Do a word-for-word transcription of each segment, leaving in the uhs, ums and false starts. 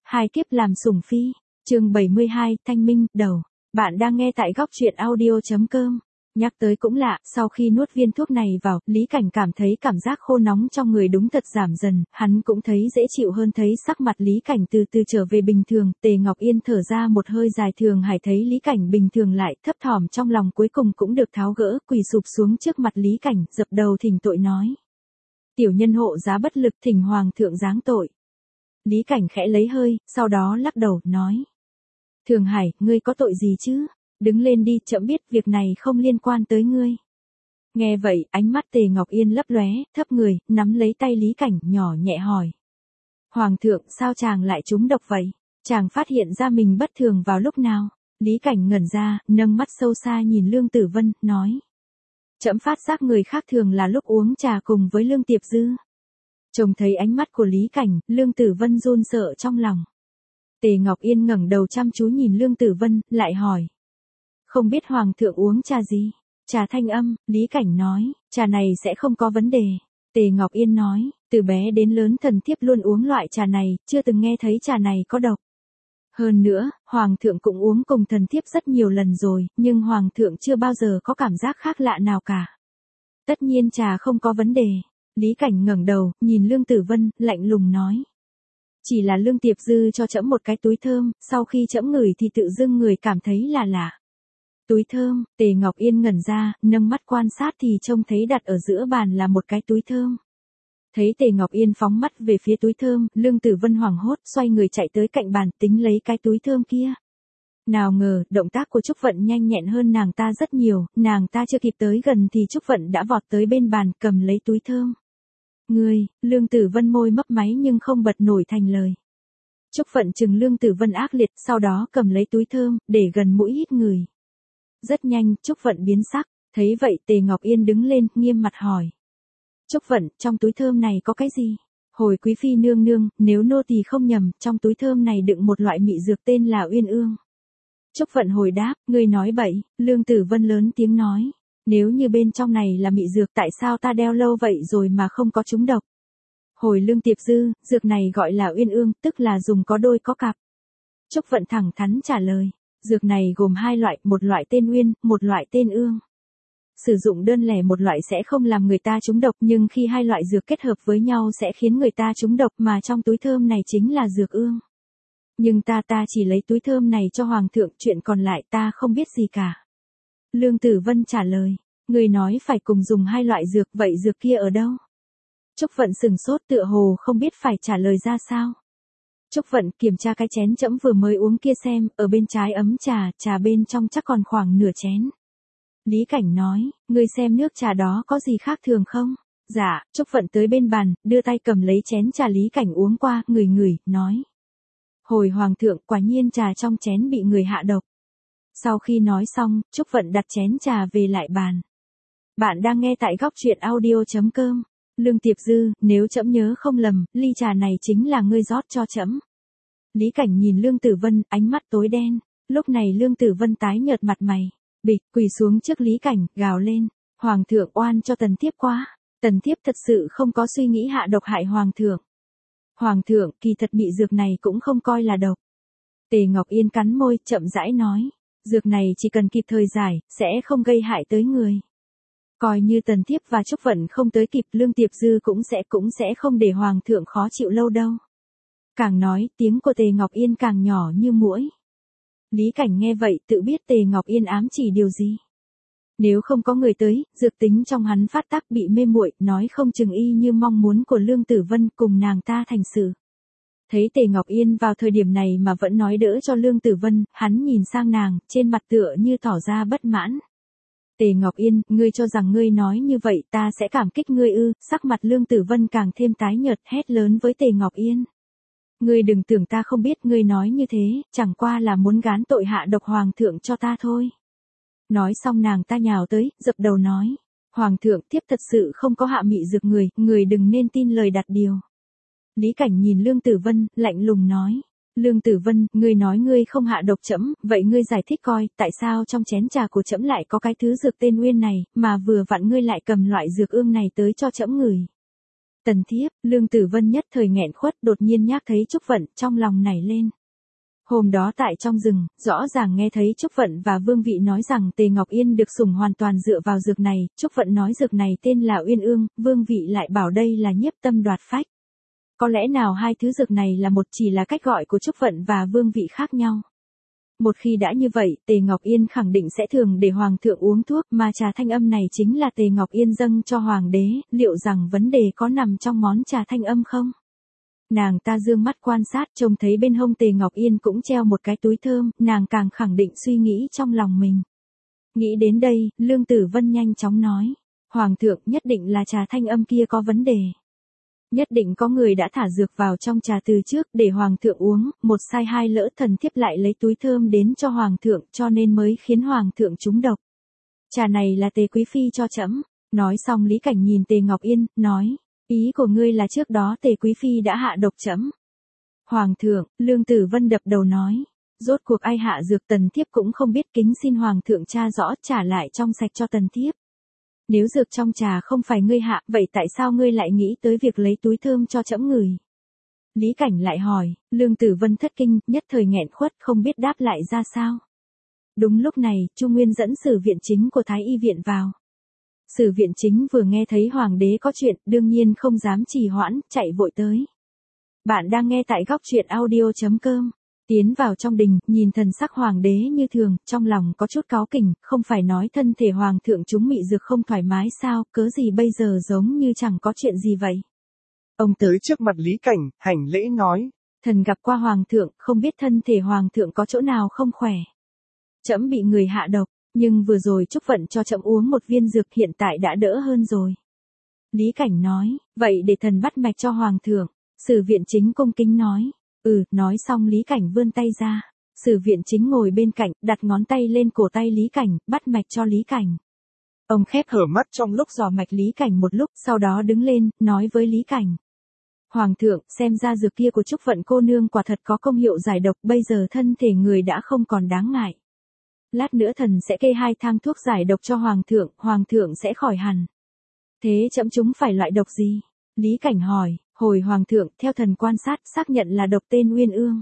Hai kiếp làm sủng phi, chương bảy mươi hai, Thanh Minh, đầu. Bạn đang nghe tại góc truyện audio chấm com. Nhắc tới cũng lạ, sau khi nuốt viên thuốc này vào, Lý Cảnh cảm thấy cảm giác khô nóng trong người đúng thật giảm dần, hắn cũng thấy dễ chịu hơn, thấy sắc mặt Lý Cảnh từ từ trở về bình thường. Tề Ngọc Yên thở ra một hơi dài, Thường Hải thấy Lý Cảnh bình thường lại, thấp thỏm trong lòng cuối cùng cũng được tháo gỡ, quỳ sụp xuống trước mặt Lý Cảnh, dập đầu thỉnh tội nói. Tiểu nhân hộ giá bất lực, thỉnh hoàng thượng giáng tội. Lý Cảnh khẽ lấy hơi, sau đó lắc đầu, nói. Thường Hải, ngươi có tội gì chứ? Đứng lên đi, trẫm biết việc này không liên quan tới ngươi. Nghe vậy, ánh mắt Tề Ngọc Yên lấp lóe, thấp người, nắm lấy tay Lý Cảnh, nhỏ nhẹ hỏi. Hoàng thượng, sao chàng lại trúng độc vậy? Chàng phát hiện ra mình bất thường vào lúc nào? Lý Cảnh ngẩn ra, nâng mắt sâu xa nhìn Lương Tử Vân, nói. Trẫm phát giác người khác thường là lúc uống trà cùng với Lương Tiệp Dư. Trông thấy ánh mắt của Lý Cảnh, Lương Tử Vân run sợ trong lòng. Tề Ngọc Yên ngẩng đầu chăm chú nhìn Lương Tử Vân, lại hỏi. Không biết hoàng thượng uống trà gì? Trà thanh âm, Lý Cảnh nói, trà này sẽ không có vấn đề. Tề Ngọc Yên nói, từ bé đến lớn thần thiếp luôn uống loại trà này, chưa từng nghe thấy trà này có độc. Hơn nữa, hoàng thượng cũng uống cùng thần thiếp rất nhiều lần rồi, nhưng hoàng thượng chưa bao giờ có cảm giác khác lạ nào cả. Tất nhiên trà không có vấn đề. Lý Cảnh ngẩng đầu, nhìn Lương Tử Vân, lạnh lùng nói. Chỉ là Lương Tiệp Dư cho trẫm một cái túi thơm, sau khi trẫm ngửi thì tự dưng người cảm thấy là lạ. Túi thơm, Tề Ngọc Yên ngẩn ra, nâng mắt quan sát thì trông thấy đặt ở giữa bàn là một cái túi thơm. Thấy Tề Ngọc Yên phóng mắt về phía túi thơm, Lương Tử Vân hoảng hốt, xoay người chạy tới cạnh bàn, tính lấy cái túi thơm kia. Nào ngờ, động tác của Trúc Vận nhanh nhẹn hơn nàng ta rất nhiều, nàng ta chưa kịp tới gần thì Trúc Vận đã vọt tới bên bàn, cầm lấy túi thơm. Ngươi, Lương Tử Vân môi mấp máy nhưng không bật nổi thành lời. Trúc Vận trừng Lương Tử Vân ác liệt, sau đó cầm lấy túi thơm, để gần mũi hít người. Rất nhanh, Trúc Vận biến sắc, thấy vậy Tề Ngọc Yên đứng lên, nghiêm mặt hỏi. Trúc Vận, trong túi thơm này có cái gì? Hồi quý phi nương nương, nếu nô tỳ không nhầm, trong túi thơm này đựng một loại mị dược tên là Uyên Ương. Trúc Vận hồi đáp, ngươi nói bậy. Lương Tử Vân lớn tiếng nói. Nếu như bên trong này là mị dược, tại sao ta đeo lâu vậy rồi mà không có trúng độc? Hồi Lương Tiệp Dư, dược này gọi là Uyên Ương, tức là dùng có đôi có cặp. Trúc Vận thẳng thắn trả lời. Dược này gồm hai loại, một loại tên Uyên, một loại tên Ương. Sử dụng đơn lẻ một loại sẽ không làm người ta trúng độc, nhưng khi hai loại dược kết hợp với nhau sẽ khiến người ta trúng độc, mà trong túi thơm này chính là dược ương. Nhưng ta ta chỉ lấy túi thơm này cho hoàng thượng, chuyện còn lại ta không biết gì cả. Lương Tử Vân trả lời, người nói phải cùng dùng hai loại dược, vậy dược kia ở đâu? Trúc Vận sừng sốt tựa hồ không biết phải trả lời ra sao. Trúc Vận kiểm tra cái chén trẫm vừa mới uống kia xem, ở bên trái ấm trà, trà bên trong chắc còn khoảng nửa chén. Lý Cảnh nói, ngươi xem nước trà đó có gì khác thường không? Dạ, Trúc Vận tới bên bàn, đưa tay cầm lấy chén trà Lý Cảnh uống qua, ngửi ngửi, nói. Hồi hoàng thượng, quả nhiên trà trong chén bị người hạ độc. Sau khi nói xong, Trúc Vận đặt chén trà về lại bàn. Bạn đang nghe tại góc truyện audio chấm com. Lương Tiệp Dư, nếu trẫm nhớ không lầm, ly trà này chính là ngươi rót cho trẫm. Lý Cảnh nhìn Lương Tử Vân, ánh mắt tối đen. Lúc này Lương Tử Vân tái nhợt mặt mày. Bịch, quỳ xuống trước Lý Cảnh, gào lên. Hoàng thượng oan cho tần thiếp quá. Tần thiếp thật sự không có suy nghĩ hạ độc hại hoàng thượng. Hoàng thượng, kỳ thật mị dược này cũng không coi là độc. Tề Ngọc Yên cắn môi, chậm rãi nói. Dược này chỉ cần kịp thời giải, sẽ không gây hại tới người. Coi như tần thiếp và Trúc Vận không tới kịp, Lương Tiệp Dư cũng sẽ cũng sẽ không để hoàng thượng khó chịu lâu đâu. Càng nói, tiếng của Tề Ngọc Yên càng nhỏ như muỗi. Lý Cảnh nghe vậy tự biết Tề Ngọc Yên ám chỉ điều gì. Nếu không có người tới, dược tính trong hắn phát tác bị mê muội, nói không chừng y như mong muốn của Lương Tử Vân cùng nàng ta thành sự. Thấy Tề Ngọc Yên vào thời điểm này mà vẫn nói đỡ cho Lương Tử Vân, hắn nhìn sang nàng, trên mặt tựa như tỏ ra bất mãn. Tề Ngọc Yên, ngươi cho rằng ngươi nói như vậy ta sẽ cảm kích ngươi ư? Sắc mặt Lương Tử Vân càng thêm tái nhợt, hét lớn với Tề Ngọc Yên. Ngươi đừng tưởng ta không biết, ngươi nói như thế, chẳng qua là muốn gán tội hạ độc hoàng thượng cho ta thôi. Nói xong nàng ta nhào tới, dập đầu nói. Hoàng thượng, thiếp thật sự không có hạ mị dược người, người đừng nên tin lời đặt điều. Lý Cảnh nhìn Lương Tử Vân, lạnh lùng nói. Lương Tử Vân, ngươi nói ngươi không hạ độc trẫm, vậy ngươi giải thích coi, tại sao trong chén trà của trẫm lại có cái thứ dược tên Uyên này, mà vừa vặn ngươi lại cầm loại dược ương này tới cho trẫm ngửi. Tần thiếp, Lương Tử Vân nhất thời nghẹn khuất, đột nhiên nhắc thấy Trúc Vận, trong lòng nảy lên. Hôm đó tại trong rừng, rõ ràng nghe thấy Trúc Vận và Vương Vị nói rằng Tề Ngọc Yên được sủng hoàn toàn dựa vào dược này, Trúc Vận nói dược này tên là Uyên Ương, Vương Vị lại bảo đây là nhiếp tâm đoạt phách. Có lẽ nào hai thứ dược này là một, chỉ là cách gọi của Trúc Vận và Vương Vị khác nhau. Một khi đã như vậy, Tề Ngọc Yên khẳng định sẽ thường để Hoàng thượng uống thuốc, mà trà thanh âm này chính là Tề Ngọc Yên dâng cho Hoàng đế, liệu rằng vấn đề có nằm trong món trà thanh âm không? Nàng ta dương mắt quan sát, trông thấy bên hông Tề Ngọc Yên cũng treo một cái túi thơm, nàng càng khẳng định suy nghĩ trong lòng mình. Nghĩ đến đây, Lương Tử Vân nhanh chóng nói, Hoàng thượng, nhất định là trà thanh âm kia có vấn đề. Nhất định có người đã thả dược vào trong trà từ trước để Hoàng thượng uống, một sai hai lỡ thần thiếp lại lấy túi thơm đến cho Hoàng thượng, cho nên mới khiến Hoàng thượng trúng độc. Trà này là Tề Quý Phi cho trẫm. Nói xong Lý Cảnh nhìn Tề Ngọc Yên, nói, ý của ngươi là trước đó Tề Quý Phi đã hạ độc trẫm. Hoàng thượng, Lương Tử Vân đập đầu nói, rốt cuộc ai hạ dược, tần thiếp cũng không biết, kính xin Hoàng thượng tra rõ, trả lại trong sạch cho tần thiếp. Nếu dược trong trà không phải ngươi hạ, vậy tại sao ngươi lại nghĩ tới việc lấy túi thơm cho trẫm ngửi? Lý Cảnh lại hỏi, Lương Tử Vân thất kinh, nhất thời nghẹn khuất, không biết đáp lại ra sao. Đúng lúc này, Chu Nguyên dẫn Sử Viện Chính của Thái Y viện vào. Sử Viện Chính vừa nghe thấy Hoàng đế có chuyện, đương nhiên không dám trì hoãn, chạy vội tới. Bạn đang nghe tại góc truyện audio chấm com. Tiến vào trong đình, nhìn thần sắc Hoàng đế như thường, trong lòng có chút cáu kỉnh, không phải nói thân thể Hoàng thượng chúng mị dược không thoải mái sao, cớ gì bây giờ giống như chẳng có chuyện gì vậy. Ông tới trước mặt Lý Cảnh, hành lễ nói. Thần gặp qua Hoàng thượng, không biết thân thể Hoàng thượng có chỗ nào không khỏe. Trẫm bị người hạ độc, nhưng vừa rồi Trúc Vận cho trẫm uống một viên dược, hiện tại đã đỡ hơn rồi. Lý Cảnh nói, vậy để thần bắt mạch cho Hoàng thượng. Sử Viện Chính cung kính nói. Ừ, nói xong Lý Cảnh vươn tay ra. Sử Viện Chính ngồi bên cạnh, đặt ngón tay lên cổ tay Lý Cảnh, bắt mạch cho Lý Cảnh. Ông khép hở mắt trong lúc dò mạch Lý Cảnh một lúc, sau đó đứng lên, nói với Lý Cảnh. Hoàng thượng, xem ra dược kia của Trúc Vận cô nương quả thật có công hiệu giải độc, bây giờ thân thể người đã không còn đáng ngại. Lát nữa thần sẽ kê hai thang thuốc giải độc cho Hoàng thượng, Hoàng thượng sẽ khỏi hẳn. Thế trẫm chúng phải loại độc gì? Lý Cảnh hỏi. Hồi Hoàng thượng, theo thần quan sát, xác nhận là độc tên Uyên Ương.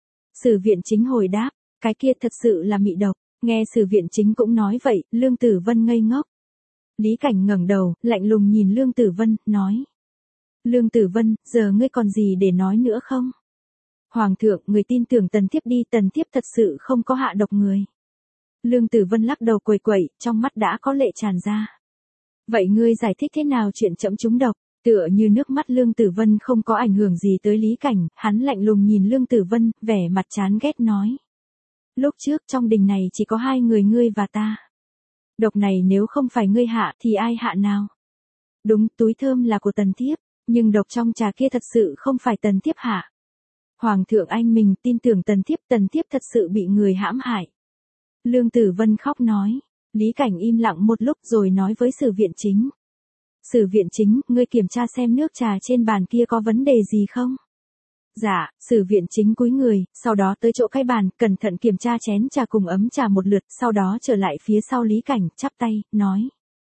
Sử Viện Chính hồi đáp, cái kia thật sự là mị độc. Nghe Sử Viện Chính cũng nói vậy, Lương Tử Vân ngây ngốc. Lý Cảnh ngẩng đầu, lạnh lùng nhìn Lương Tử Vân, nói. Lương Tử Vân, giờ ngươi còn gì để nói nữa không? Hoàng thượng, người tin tưởng tần thiếp đi, tần thiếp thật sự không có hạ độc người. Lương Tử Vân lắc đầu quẩy quẩy, trong mắt đã có lệ tràn ra. Vậy ngươi giải thích thế nào chuyện trẫm trúng độc? Tựa như nước mắt Lương Tử Vân không có ảnh hưởng gì tới Lý Cảnh, hắn lạnh lùng nhìn Lương Tử Vân, vẻ mặt chán ghét nói. Lúc trước trong đình này chỉ có hai người ngươi và ta. Độc này nếu không phải ngươi hạ thì ai hạ nào? Đúng, túi thơm là của tần thiếp, nhưng độc trong trà kia thật sự không phải tần thiếp hạ. Hoàng thượng anh mình tin tưởng tần thiếp, tần thiếp thật sự bị người hãm hại. Lương Tử Vân khóc nói. Lý Cảnh im lặng một lúc rồi nói với Sử Viện Chính. Sử Viện Chính, ngươi kiểm tra xem nước trà trên bàn kia có vấn đề gì không? Dạ, Sử Viện Chính cúi người, sau đó tới chỗ cái bàn, cẩn thận kiểm tra chén trà cùng ấm trà một lượt, sau đó trở lại phía sau Lý Cảnh, chắp tay, nói.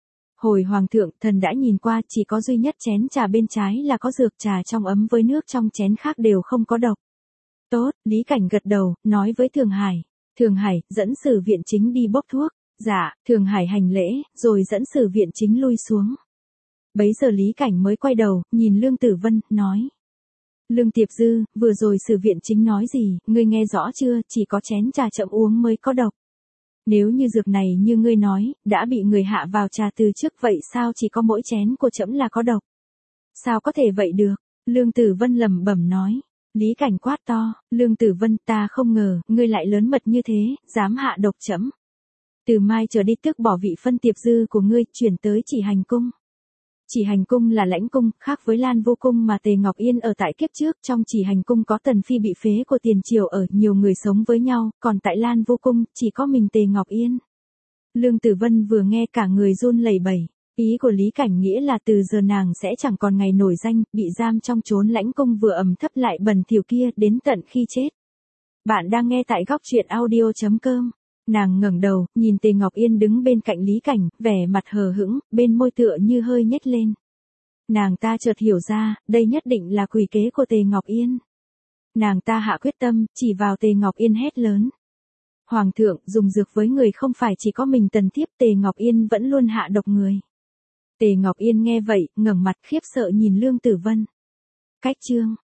Hồi Hoàng thượng, thần đã nhìn qua, chỉ có duy nhất chén trà bên trái là có dược, trà trong ấm với nước trong chén khác đều không có độc. Tốt, Lý Cảnh gật đầu, nói với Thường Hải. Thường Hải, dẫn Sử Viện Chính đi bốc thuốc. Dạ, Thường Hải hành lễ, rồi dẫn Sử Viện Chính lui xuống. Bấy giờ Lý Cảnh mới quay đầu, nhìn Lương Tử Vân, nói. Lương Tiệp Dư, vừa rồi Sử Viện Chính nói gì, ngươi nghe rõ chưa, chỉ có chén trà chậm uống mới có độc. Nếu như dược này như ngươi nói, đã bị người hạ vào trà từ trước, vậy sao chỉ có mỗi chén của trẫm là có độc? Sao có thể vậy được? Lương Tử Vân lẩm bẩm nói. Lý Cảnh quát to, Lương Tử Vân, ta không ngờ, ngươi lại lớn mật như thế, dám hạ độc trẫm. Từ mai trở đi tước bỏ vị phân Tiệp Dư của ngươi, chuyển tới Chỉ Hành Cung. Chỉ Hành Cung là lãnh cung, khác với Lan Vô Cung mà Tề Ngọc Yên ở tại kiếp trước, trong Chỉ Hành Cung có Tần Phi bị phế của tiền triều ở, nhiều người sống với nhau, còn tại Lan Vô Cung, chỉ có mình Tề Ngọc Yên. Lương Tử Vân vừa nghe cả người run lẩy bẩy, ý của Lý Cảnh nghĩa là từ giờ nàng sẽ chẳng còn ngày nổi danh, bị giam trong chốn lãnh cung vừa ẩm thấp lại bẩn thỉu kia, đến tận khi chết. Bạn đang nghe tại góc truyện audio chấm com. Nàng ngẩng đầu, nhìn Tề Ngọc Yên đứng bên cạnh Lý Cảnh, vẻ mặt hờ hững, bên môi tựa như hơi nhếch lên. Nàng ta chợt hiểu ra, đây nhất định là quỷ kế của Tề Ngọc Yên. Nàng ta hạ quyết tâm, chỉ vào Tề Ngọc Yên hét lớn. Hoàng thượng, dùng dược với người không phải chỉ có mình Tần Thiếp, Tề Ngọc Yên vẫn luôn hạ độc người. Tề Ngọc Yên nghe vậy, ngẩng mặt khiếp sợ nhìn Lương Tử Vân. Cách chương